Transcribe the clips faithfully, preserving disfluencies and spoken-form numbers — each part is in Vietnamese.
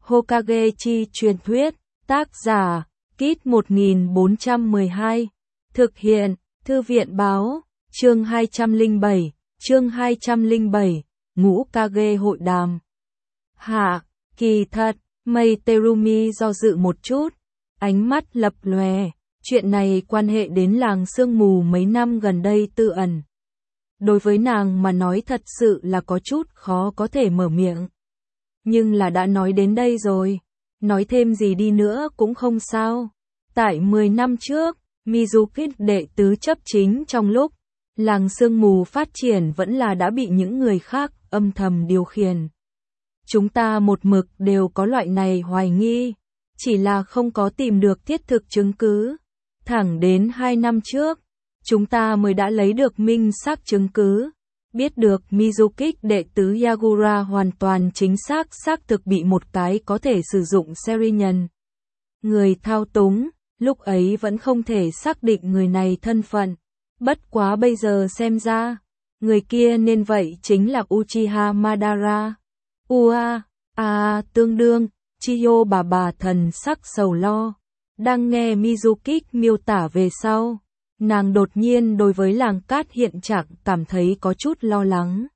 Hokage chi truyền thuyết, tác giả, Kit một nghìn bốn trăm mười hai, thực hiện, Thư viện Báo, chương hai trăm lẻ bảy, chương hai trăm lẻ bảy, Ngũ Kage hội đàm. Hạ, kỳ thật, Mei Terumi do dự một chút, ánh mắt lập lòe, chuyện này quan hệ đến làng sương mù mấy năm gần đây tư ẩn. Đối với nàng mà nói thật sự là có chút khó có thể mở miệng. Nhưng là đã nói đến đây rồi, nói thêm gì đi nữa cũng không sao. Tại mười năm trước, Mizuki đệ tứ chấp chính trong lúc làng sương mù phát triển vẫn là đã bị những người khác âm thầm điều khiển. Chúng ta một mực đều có loại này hoài nghi, chỉ là không có tìm được thiết thực chứng cứ. Thẳng đến hai năm trước, chúng ta mới đã lấy được minh xác chứng cứ, biết được Mizuki đệ tứ Yagura hoàn toàn chính xác xác thực bị một cái có thể sử dụng Serinhân người thao túng, lúc ấy vẫn không thể xác định người này thân phận. Bất quá bây giờ xem ra, người kia nên vậy chính là Uchiha Madara. Ua, à, tương đương, Chiyo bà bà thần sắc sầu lo. Đang nghe Mizuki miêu tả về sau, nàng đột nhiên đối với làng cát hiện trạng cảm thấy có chút lo lắng.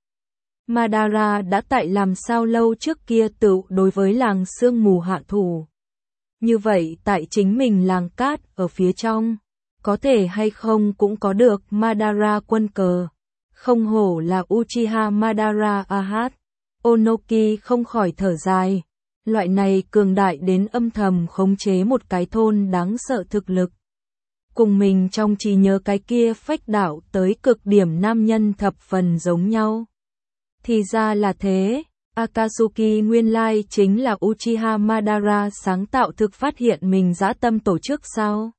Madara đã tại làm sao lâu trước kia tự đối với làng sương mù hạ thủ. Như vậy tại chính mình làng cát ở phía trong, có thể hay không cũng có được Madara quân cờ. Không hổ là Uchiha Madara Ahat. Onoki không khỏi thở dài. Loại này cường đại đến âm thầm khống chế một cái thôn đáng sợ thực lực. Cùng mình trong trí nhớ cái kia phách đạo tới cực điểm nam nhân thập phần giống nhau. Thì ra là thế, Akatsuki nguyên lai chính là Uchiha Madara sáng tạo thực phát hiện mình dã tâm tổ chức sao?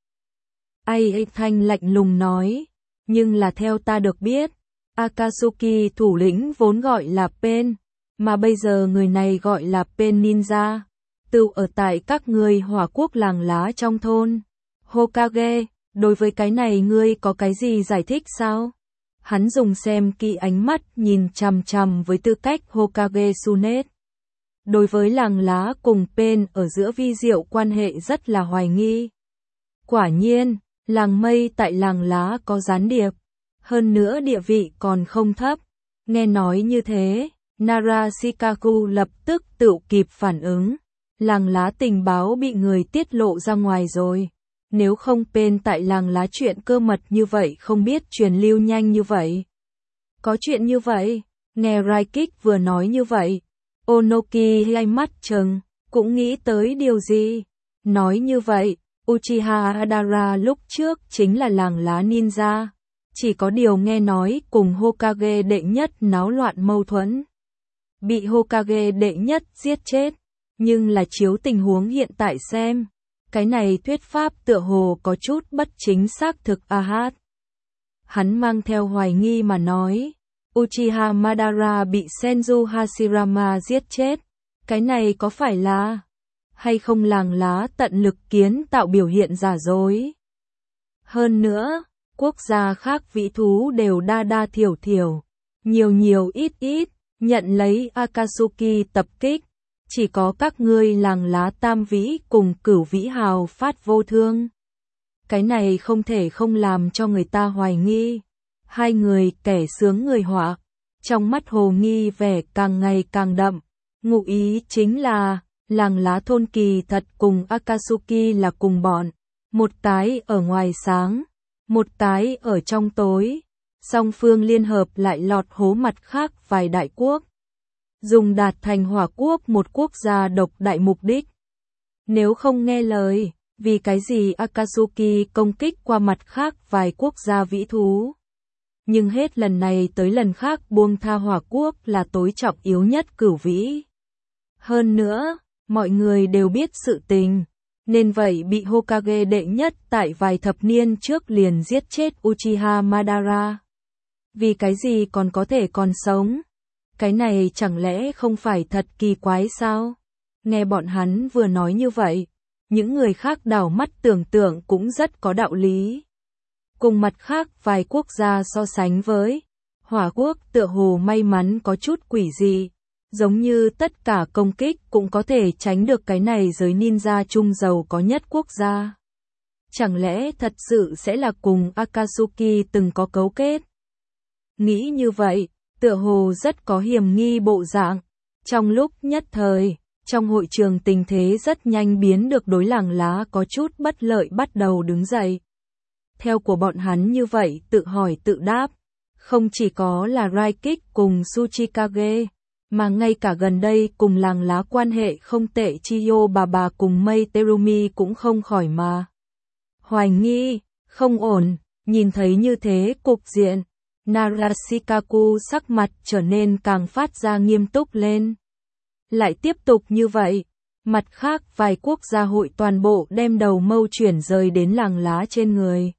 Ai Thanh lạnh lùng nói, nhưng là theo ta được biết, Akatsuki thủ lĩnh vốn gọi là Pen, mà bây giờ người này gọi là Pen Ninja, tự ở tại các người hỏa quốc làng lá trong thôn. Hokage, đối với cái này ngươi có cái gì giải thích sao? Hắn dùng xem kỹ ánh mắt nhìn chằm chằm với tư cách Hokage Sunet. Đối với làng lá cùng Pen ở giữa vi diệu quan hệ rất là hoài nghi. Quả nhiên, làng mây tại làng lá có gián điệp, hơn nữa địa vị còn không thấp. Nghe nói như thế, Nara Shikaku lập tức tự kịp phản ứng. Làng lá tình báo bị người tiết lộ ra ngoài rồi. Nếu không Pen tại làng lá chuyện cơ mật như vậy không biết truyền lưu nhanh như vậy. Có chuyện như vậy, nghe Raikik vừa nói như vậy. Onoki hai mắt trừng, cũng nghĩ tới điều gì. Nói như vậy, Uchiha Madara lúc trước chính là làng lá ninja. Chỉ có điều nghe nói cùng Hokage đệ nhất náo loạn mâu thuẫn. Bị Hokage đệ nhất giết chết. Nhưng là chiếu tình huống hiện tại xem. Cái này thuyết pháp tựa hồ có chút bất chính xác thực Ahat. Hắn mang theo hoài nghi mà nói. Uchiha Madara bị Senju Hashirama giết chết. Cái này có phải là hay không làng lá tận lực kiến tạo biểu hiện giả dối. Hơn nữa, quốc gia khác vĩ thú đều đa đa thiểu thiểu, nhiều nhiều ít ít, nhận lấy Akatsuki tập kích. Chỉ có các ngươi làng lá tam vĩ cùng cửu vĩ hào phát vô thương. Cái này không thể không làm cho người ta hoài nghi. Hai người kẻ sướng người họa. Trong mắt hồ nghi vẻ càng ngày càng đậm. Ngụ ý chính là, làng lá thôn kỳ thật cùng Akatsuki là cùng bọn. Một cái ở ngoài sáng, một cái ở trong tối. Song phương liên hợp lại lọt hố mặt khác vài đại quốc. Dùng đạt thành hỏa quốc một quốc gia độc đại mục đích. Nếu không nghe lời, vì cái gì Akatsuki công kích qua mặt khác vài quốc gia vĩ thú. Nhưng hết lần này tới lần khác buông tha hỏa quốc là tối trọng yếu nhất cửu vĩ. Hơn nữa, mọi người đều biết sự tình, nên vậy bị Hokage đệ nhất tại vài thập niên trước liền giết chết Uchiha Madara. Vì cái gì còn có thể còn sống? Cái này chẳng lẽ không phải thật kỳ quái sao? Nghe bọn hắn vừa nói như vậy, những người khác đảo mắt tưởng tượng cũng rất có đạo lý. Cùng mặt khác vài quốc gia so sánh với, hỏa quốc tựa hồ may mắn có chút quỷ dị, Giống như tất cả công kích cũng có thể tránh được cái này giới ninja chung giàu có nhất quốc gia. Chẳng lẽ thật sự sẽ là cùng Akatsuki từng có cấu kết? Nghĩ như vậy, tựa hồ rất có hiểm nghi bộ dạng. Trong lúc nhất thời, trong hội trường tình thế rất nhanh biến được đối làng lá có chút bất lợi bắt đầu đứng dậy. Theo của bọn hắn như vậy tự hỏi tự đáp, không chỉ có là Raikik cùng Tsuchikage, mà ngay cả gần đây cùng làng lá quan hệ không tệ Chiyo bà bà cùng Mei Terumi cũng không khỏi mà hoài nghi, không ổn, nhìn thấy như thế cục diện, Narashikaku sắc mặt trở nên càng phát ra nghiêm túc lên. Lại tiếp tục như vậy, mặt khác vài quốc gia hội toàn bộ đem đầu mâu chuyển rời đến làng lá trên người.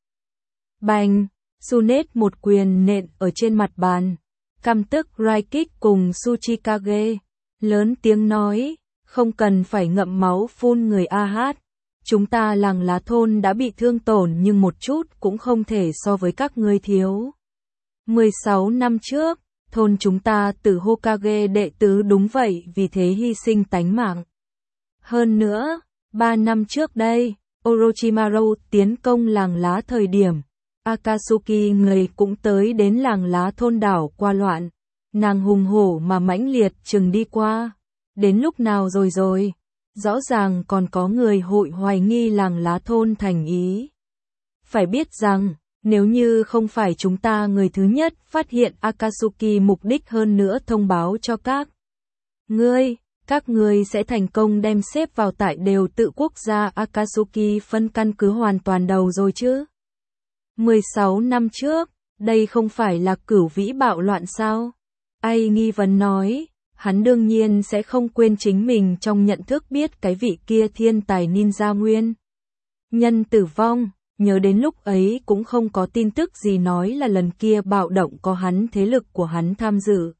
Bành, Tsunet một quyền nện ở trên mặt bàn, căm tức Raikik cùng Tsuchikage, lớn tiếng nói, không cần phải ngậm máu phun người a hát. Chúng ta làng lá thôn đã bị thương tổn nhưng một chút cũng không thể so với các ngươi thiếu. mười sáu năm trước, thôn chúng ta từ Hokage đệ tứ đúng vậy vì thế hy sinh tánh mạng. Hơn nữa, ba năm trước đây, Orochimaru tiến công làng lá thời điểm, Akatsuki người cũng tới đến làng lá thôn đảo qua loạn, nàng hùng hổ mà mãnh liệt chừng đi qua. Đến lúc nào rồi rồi? Rõ ràng còn có người hội hoài nghi làng lá thôn thành ý. Phải biết rằng, nếu như không phải chúng ta người thứ nhất phát hiện Akatsuki mục đích hơn nữa thông báo cho các ngươi, các ngươi sẽ thành công đem xếp vào tại đều tự quốc gia Akatsuki phân căn cứ hoàn toàn đầu rồi chứ. mười sáu năm trước, đây không phải là cửu vĩ bạo loạn sao? Ai nghi vấn nói, hắn đương nhiên sẽ không quên chính mình trong nhận thức biết cái vị kia thiên tài ninja nguyên nhân tử vong, nhớ đến lúc ấy cũng không có tin tức gì nói là lần kia bạo động có hắn thế lực của hắn tham dự.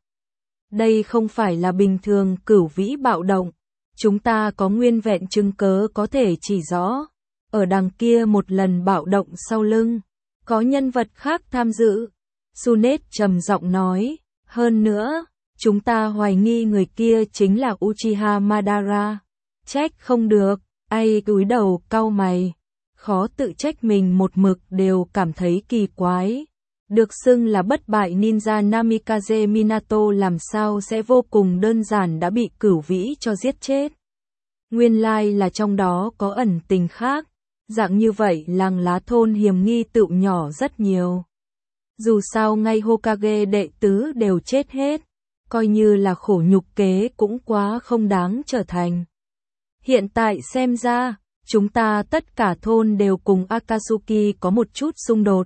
Đây không phải là bình thường cửu vĩ bạo động, chúng ta có nguyên vẹn chứng cớ có thể chỉ rõ, ở đằng kia một lần bạo động sau lưng, có nhân vật khác tham dự. Tsunet trầm giọng nói, hơn nữa, chúng ta hoài nghi người kia chính là Uchiha Madara. Trách không được, ai cúi đầu cau mày, khó tự trách mình một mực đều cảm thấy kỳ quái. Được xưng là bất bại ninja Namikaze Minato làm sao sẽ vô cùng đơn giản đã bị cửu vĩ cho giết chết. Nguyên lai là trong đó có ẩn tình khác, dạng như vậy làng lá thôn hiểm nghi tựu nhỏ rất nhiều. Dù sao ngay Hokage đệ tứ đều chết hết, coi như là khổ nhục kế cũng quá không đáng trở thành. Hiện tại xem ra, chúng ta tất cả thôn đều cùng Akatsuki có một chút xung đột.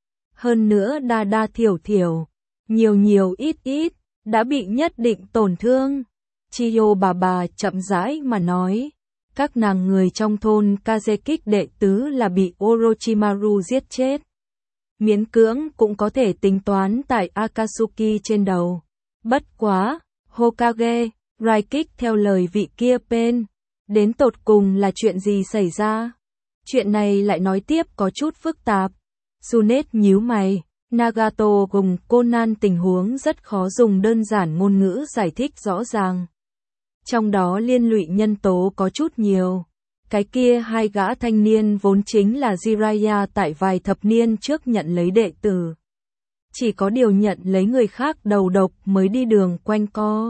Hơn nữa đa đa thiểu thiểu, nhiều nhiều ít ít, đã bị nhất định tổn thương. Chiyo bà bà chậm rãi mà nói, các nàng người trong thôn Kazekik đệ tứ là bị Orochimaru giết chết. Miễn cưỡng cũng có thể tính toán tại Akatsuki trên đầu. Bất quá, Hokage, Raikik theo lời vị kia Pen, đến tột cùng là chuyện gì xảy ra? Chuyện này lại nói tiếp có chút phức tạp. Tsunet nhíu mày, Nagato cùng Conan tình huống rất khó dùng đơn giản ngôn ngữ giải thích rõ ràng. Trong đó liên lụy nhân tố có chút nhiều. Cái kia hai gã thanh niên vốn chính là Jiraiya tại vài thập niên trước nhận lấy đệ tử. Chỉ có điều nhận lấy người khác đầu độc mới đi đường quanh co.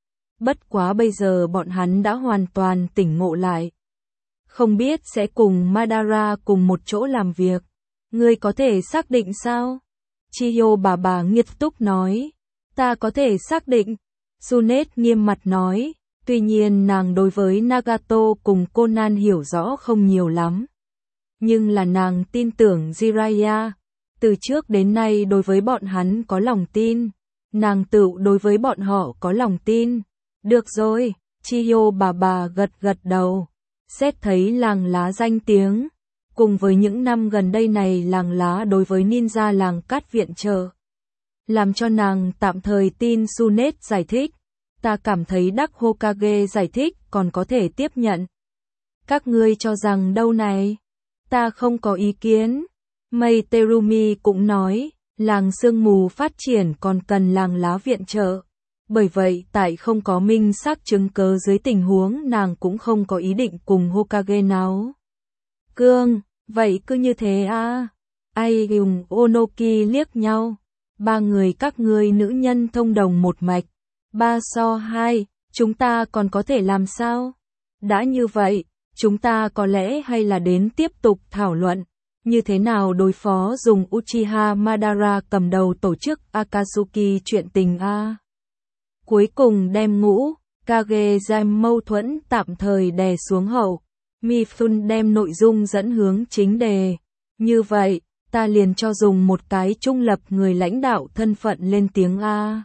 Bất quá bây giờ bọn hắn đã hoàn toàn tỉnh ngộ lại. Không biết sẽ cùng Madara cùng một chỗ làm việc. Ngươi có thể xác định sao? Chiyo bà bà nghiêm túc nói. Ta có thể xác định. Tsunet nghiêm mặt nói. Tuy nhiên nàng đối với Nagato cùng Conan hiểu rõ không nhiều lắm. Nhưng là nàng tin tưởng Jiraiya. Từ trước đến nay đối với bọn hắn có lòng tin. Nàng tự đối với bọn họ có lòng tin. Được rồi, Chiyo bà bà gật gật đầu. Xét thấy làng lá danh tiếng. Cùng với những năm gần đây này làng lá đối với ninja làng cát viện trợ. Làm cho nàng tạm thời tin Tsunet giải thích. Ta cảm thấy Đắc Hokage giải thích còn có thể tiếp nhận. Các ngươi cho rằng đâu này? Ta không có ý kiến. Mei Terumi cũng nói, làng sương mù phát triển còn cần làng lá viện trợ. Bởi vậy tại không có minh xác chứng cớ dưới tình huống nàng cũng không có ý định cùng Hokage náo cương, vậy cứ như thế à? Ai dùng Onoki liếc nhau, ba người các ngươi nữ nhân thông đồng một mạch, ba so hai, chúng ta còn có thể làm sao? Đã như vậy, chúng ta có lẽ hay là đến tiếp tục thảo luận, như thế nào đối phó dùng Uchiha Madara cầm đầu tổ chức Akatsuki chuyện tình a. À? Cuối cùng đem ngũ Kage giam mâu thuẫn tạm thời đè xuống hậu, Mifune đem nội dung dẫn hướng chính đề. Như vậy, ta liền cho dùng một cái trung lập người lãnh đạo thân phận lên tiếng A.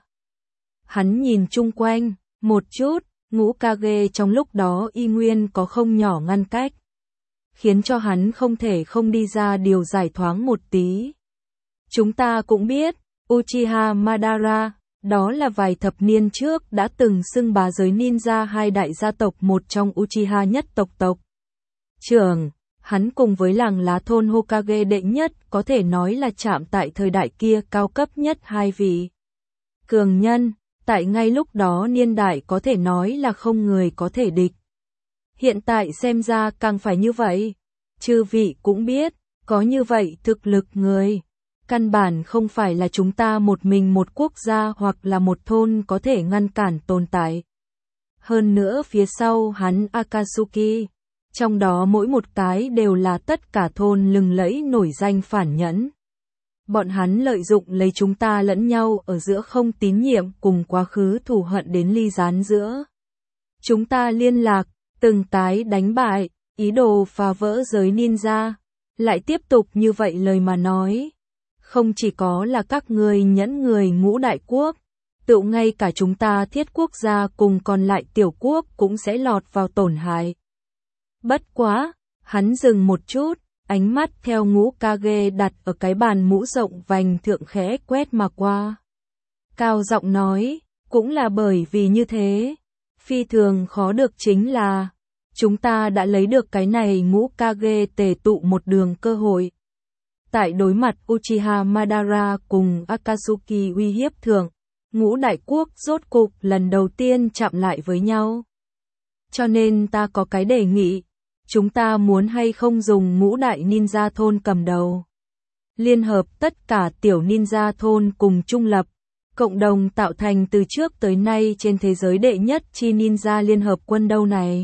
Hắn nhìn chung quanh, một chút, ngũ Kage trong lúc đó y nguyên có không nhỏ ngăn cách, khiến cho hắn không thể không đi ra điều giải thoáng một tí. Chúng ta cũng biết, Uchiha Madara, đó là vài thập niên trước đã từng xưng bá giới ninja hai đại gia tộc một trong Uchiha nhất tộc tộc trưởng. Hắn cùng với làng lá thôn Hokage đệ nhất có thể nói là chạm tại thời đại kia cao cấp nhất hai vị cường nhân, tại ngay lúc đó niên đại có thể nói là không người có thể địch. Hiện tại xem ra càng phải như vậy, chư vị cũng biết, có như vậy thực lực người, căn bản không phải là chúng ta một mình một quốc gia hoặc là một thôn có thể ngăn cản tồn tại. Hơn nữa phía sau hắn Akatsuki, trong đó mỗi một cái đều là tất cả thôn lừng lẫy nổi danh phản nhẫn. Bọn hắn lợi dụng lấy chúng ta lẫn nhau ở giữa không tín nhiệm cùng quá khứ thù hận đến ly gián giữa. Chúng ta liên lạc, từng cái đánh bại, ý đồ phá vỡ giới ninja, lại tiếp tục như vậy lời mà nói. Không chỉ có là các người nhẫn người ngũ đại quốc, tự ngay cả chúng ta thiết quốc gia cùng còn lại tiểu quốc cũng sẽ lọt vào tổn hại. Bất quá, hắn dừng một chút, ánh mắt theo ngũ Kage đặt ở cái bàn mũ rộng vành thượng khẽ quét mà qua. Cao giọng nói, cũng là bởi vì như thế, phi thường khó được chính là, chúng ta đã lấy được cái này ngũ Kage tề tụ một đường cơ hội. Tại đối mặt Uchiha Madara cùng Akatsuki uy hiếp thượng, ngũ đại quốc rốt cục lần đầu tiên chạm lại với nhau. Cho nên ta có cái đề nghị, chúng ta muốn hay không dùng ngũ đại ninja thôn cầm đầu, liên hợp tất cả tiểu ninja thôn cùng trung lập, cộng đồng tạo thành từ trước tới nay trên thế giới đệ nhất chi ninja liên hợp quân đâu này.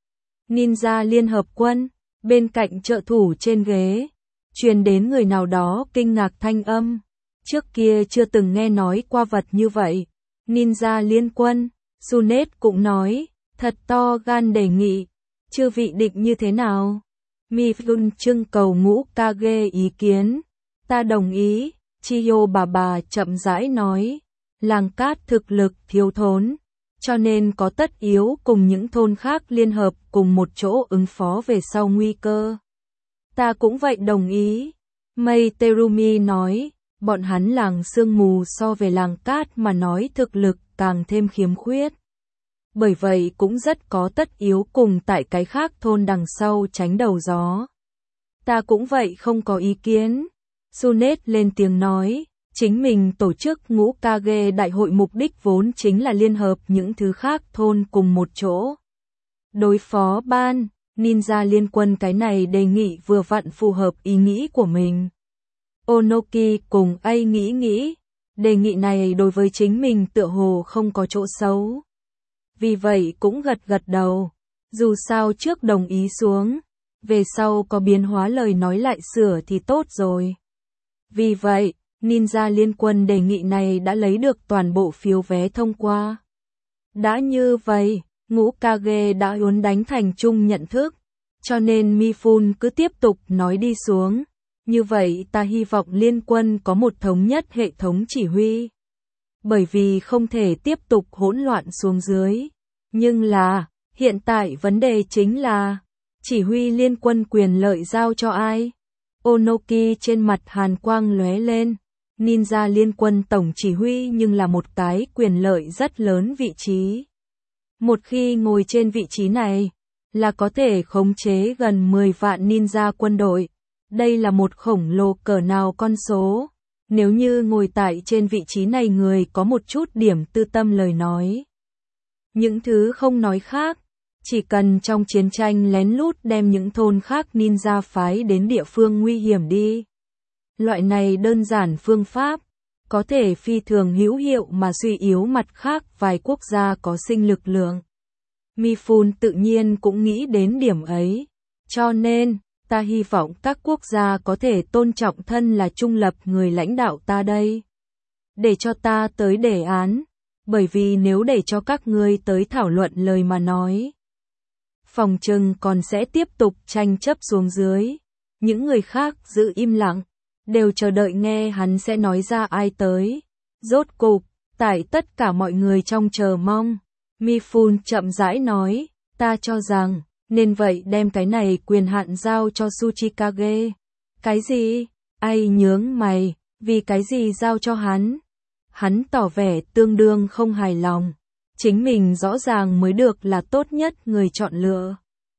Ninja liên hợp quân, bên cạnh trợ thủ trên ghế, truyền đến người nào đó kinh ngạc thanh âm, trước kia chưa từng nghe nói qua vật như vậy. Ninja liên quân, Sunet cũng nói, thật to gan đề nghị. Chư vị định như thế nào? Mifune trưng cầu ngũ Kage ý kiến. Ta đồng ý, Chiyo bà bà chậm rãi nói. Làng cát thực lực thiếu thốn, cho nên có tất yếu cùng những thôn khác liên hợp cùng một chỗ ứng phó về sau nguy cơ. Ta cũng vậy đồng ý. Mei Terumi nói, bọn hắn làng sương mù so về làng cát mà nói thực lực càng thêm khiếm khuyết. Bởi vậy cũng rất có tất yếu cùng tại cái khác thôn đằng sau tránh đầu gió. Ta cũng vậy không có ý kiến. Sunet lên tiếng nói, chính mình tổ chức ngũ Kage đại hội mục đích vốn chính là liên hợp những thứ khác thôn cùng một chỗ. Đối phó ban, ninja liên quân cái này đề nghị vừa vặn phù hợp ý nghĩ của mình. Onoki cùng A nghĩ nghĩ, đề nghị này đối với chính mình tựa hồ không có chỗ xấu. Vì vậy cũng gật gật đầu, dù sao trước đồng ý xuống, về sau có biến hóa lời nói lại sửa thì tốt rồi. Vì vậy, ninja liên quân đề nghị này đã lấy được toàn bộ phiếu vé thông qua. Đã như vậy, ngũ Kage đã uốn đánh thành chung nhận thức, cho nên Mifune cứ tiếp tục nói đi xuống. Như vậy ta hy vọng liên quân có một thống nhất hệ thống chỉ huy. Bởi vì không thể tiếp tục hỗn loạn xuống dưới. Nhưng là, hiện tại vấn đề chính là, chỉ huy liên quân quyền lợi giao cho ai? Onoki trên mặt hàn quang lóe lên. Ninja liên quân tổng chỉ huy nhưng là một cái quyền lợi rất lớn vị trí. Một khi ngồi trên vị trí này, là có thể khống chế gần mười vạn ninja quân đội. Đây là một khổng lồ cỡ nào con số. Nếu như ngồi tại trên vị trí này người có một chút điểm tư tâm lời nói. Những thứ không nói khác, chỉ cần trong chiến tranh lén lút đem những thôn khác ninja phái đến địa phương nguy hiểm đi. Loại này đơn giản phương pháp, có thể phi thường hữu hiệu mà suy yếu mặt khác vài quốc gia có sinh lực lượng. Mifune tự nhiên cũng nghĩ đến điểm ấy, cho nên, ta hy vọng các quốc gia có thể tôn trọng thân là trung lập người lãnh đạo ta đây. Để cho ta tới đề án, bởi vì nếu để cho các ngươi tới thảo luận lời mà nói, phòng trừng còn sẽ tiếp tục tranh chấp xuống dưới. Những người khác giữ im lặng, đều chờ đợi nghe hắn sẽ nói ra ai tới. Rốt cục, tại tất cả mọi người trong chờ mong, Mifune chậm rãi nói, ta cho rằng, nên vậy đem cái này quyền hạn giao cho Tsuchikage. Cái gì? Ai nhướng mày, vì cái gì giao cho hắn? Hắn tỏ vẻ tương đương không hài lòng. Chính mình rõ ràng mới được là tốt nhất người chọn lựa.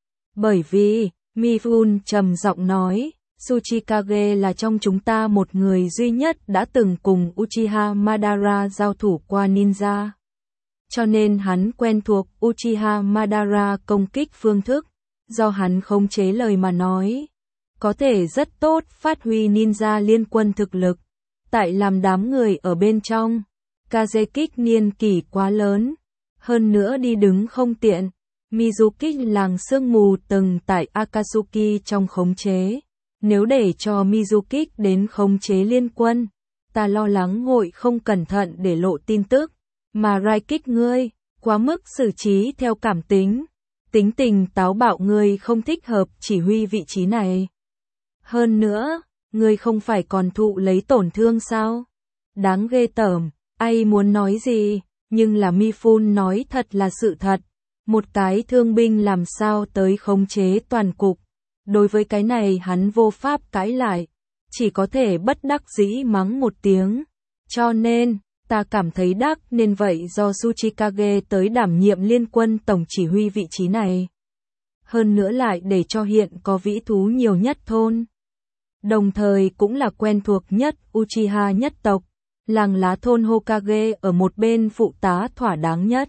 Bởi vì, Mifune trầm giọng nói, Tsuchikage là trong chúng ta một người duy nhất đã từng cùng Uchiha Madara giao thủ qua ninja. Cho nên hắn quen thuộc Uchiha Madara công kích phương thức, do hắn khống chế lời mà nói. Có thể rất tốt phát huy ninja liên quân thực lực. Tại làm đám người ở bên trong, Kazekik niên kỷ quá lớn. Hơn nữa đi đứng không tiện, Mizuki làng sương mù từng tại Akatsuki trong khống chế. Nếu để cho Mizuki đến khống chế liên quân, ta lo lắng hội không cẩn thận để lộ tin tức. Mà Raikik ngươi, quá mức xử trí theo cảm tính. Tính tình táo bạo ngươi không thích hợp chỉ huy vị trí này. Hơn nữa, ngươi không phải còn thụ lấy tổn thương sao? Đáng ghê tởm, ai muốn nói gì, nhưng là Mifune nói thật là sự thật. Một cái thương binh làm sao tới khống chế toàn cục. Đối với cái này hắn vô pháp cãi lại, chỉ có thể bất đắc dĩ mắng một tiếng. Cho nên, ta cảm thấy đắc nên vậy do Tsuchikage tới đảm nhiệm liên quân tổng chỉ huy vị trí này. Hơn nữa lại để cho hiện có vĩ thú nhiều nhất thôn. Đồng thời cũng là quen thuộc nhất Uchiha nhất tộc, làng lá thôn Hokage ở một bên phụ tá thỏa đáng nhất.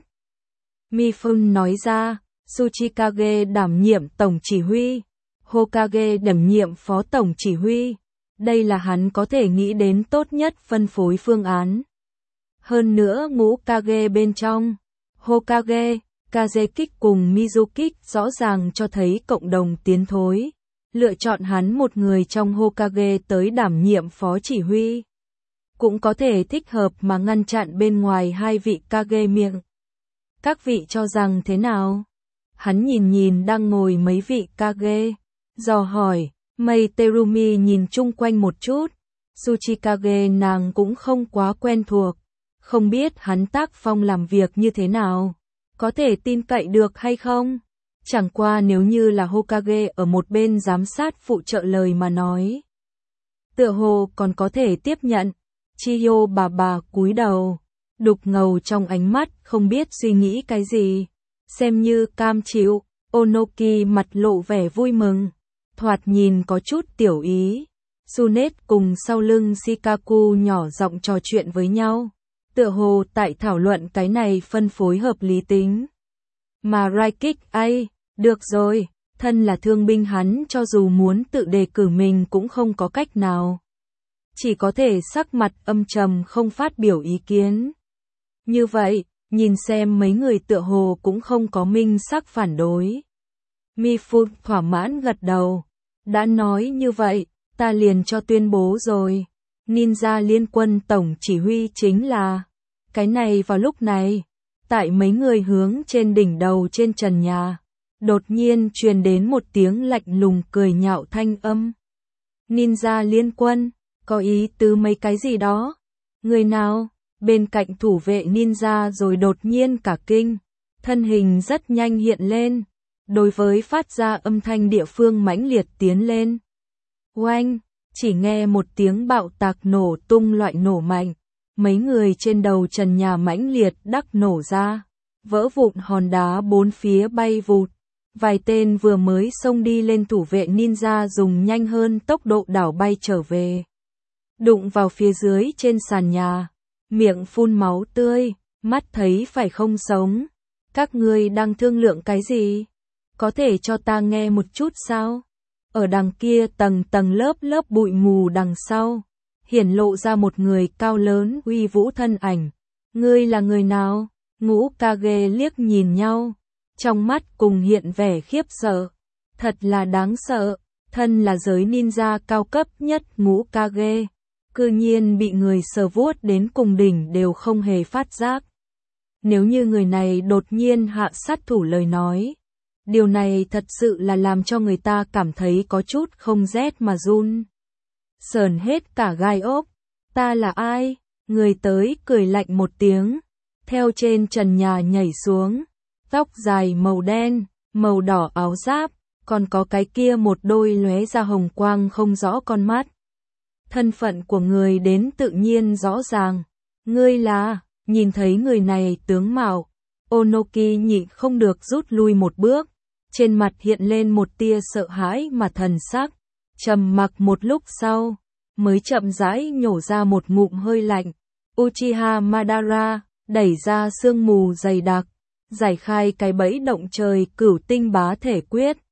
Mifune nói ra, Tsuchikage đảm nhiệm tổng chỉ huy, Hokage đảm nhiệm phó tổng chỉ huy. Đây là hắn có thể nghĩ đến tốt nhất phân phối phương án. Hơn nữa ngũ Kage bên trong, Hokage, Kazekik cùng Mizuki rõ ràng cho thấy cộng đồng tiến thối. Lựa chọn hắn một người trong Hokage tới đảm nhiệm phó chỉ huy. Cũng có thể thích hợp mà ngăn chặn bên ngoài hai vị Kage miệng. Các vị cho rằng thế nào? Hắn nhìn nhìn đang ngồi mấy vị Kage, dò hỏi. Mei Terumi nhìn chung quanh một chút. Tsuchikage nàng cũng không quá quen thuộc. Không biết hắn tác phong làm việc như thế nào. Có thể tin cậy được hay không? Chẳng qua nếu như là Hokage ở một bên giám sát phụ trợ lời mà nói. Tựa hồ còn có thể tiếp nhận. Chiyo bà bà cúi đầu. Đục ngầu trong ánh mắt không biết suy nghĩ cái gì. Xem như cam chịu. Onoki mặt lộ vẻ vui mừng. Thoạt nhìn có chút tiểu ý. Sunet cùng sau lưng Shikaku nhỏ giọng trò chuyện với nhau. Tựa hồ tại thảo luận cái này phân phối hợp lý tính. Mà Raikik ai, được rồi, thân là thương binh hắn cho dù muốn tự đề cử mình cũng không có cách nào. Chỉ có thể sắc mặt âm trầm không phát biểu ý kiến. Như vậy, nhìn xem mấy người tựa hồ cũng không có minh sắc phản đối. Mifune thỏa mãn gật đầu. Đã nói như vậy, ta liền cho tuyên bố rồi. Ninja liên quân tổng chỉ huy chính là. Cái này vào lúc này, tại mấy người hướng trên đỉnh đầu trên trần nhà, đột nhiên truyền đến một tiếng lạnh lùng cười nhạo thanh âm. Ninja liên quân, có ý tứ mấy cái gì đó? Người nào? Bên cạnh thủ vệ ninja rồi đột nhiên cả kinh, thân hình rất nhanh hiện lên. Đối với phát ra âm thanh địa phương mãnh liệt tiến lên. Oanh, chỉ nghe một tiếng bạo tạc nổ tung loại nổ mạnh. Mấy người trên đầu trần nhà mãnh liệt đắc nổ ra. Vỡ vụn hòn đá bốn phía bay vụt. Vài tên vừa mới xông đi lên thủ vệ ninja dùng nhanh hơn tốc độ đảo bay trở về. đụng vào phía dưới trên sàn nhà, miệng phun máu tươi, mắt thấy phải không sống. Các ngươi đang thương lượng cái gì? Có thể cho ta nghe một chút sao? Ở đằng kia tầng tầng lớp lớp bụi mù đằng sau, hiển lộ ra một người cao lớn uy vũ thân ảnh. Ngươi là người nào? Ngũ Kage liếc nhìn nhau, trong mắt cùng hiện vẻ khiếp sợ. Thật là đáng sợ, thân là giới ninja cao cấp nhất Ngũ Kage, cư nhiên bị người sờ vuốt đến cùng đỉnh đều không hề phát giác. Nếu như người này đột nhiên hạ sát thủ lời nói, điều này thật sự là làm cho người ta cảm thấy có chút không rét mà run. Sờn hết cả gai ốc. Ta là ai? Người tới cười lạnh một tiếng, theo trên trần nhà nhảy xuống, tóc dài màu đen, màu đỏ áo giáp, còn có cái kia một đôi lóe ra hồng quang không rõ con mắt. Thân phận của người đến tự nhiên rõ ràng. Ngươi là, nhìn thấy người này tướng mạo, Onoki nhịn không được rút lui một bước, trên mặt hiện lên một tia sợ hãi mà thần sắc, trầm mặc một lúc sau, mới chậm rãi nhổ ra một ngụm hơi lạnh. Uchiha Madara đẩy ra sương mù dày đặc, giải khai cái bẫy động trời cửu tinh bá thể quyết,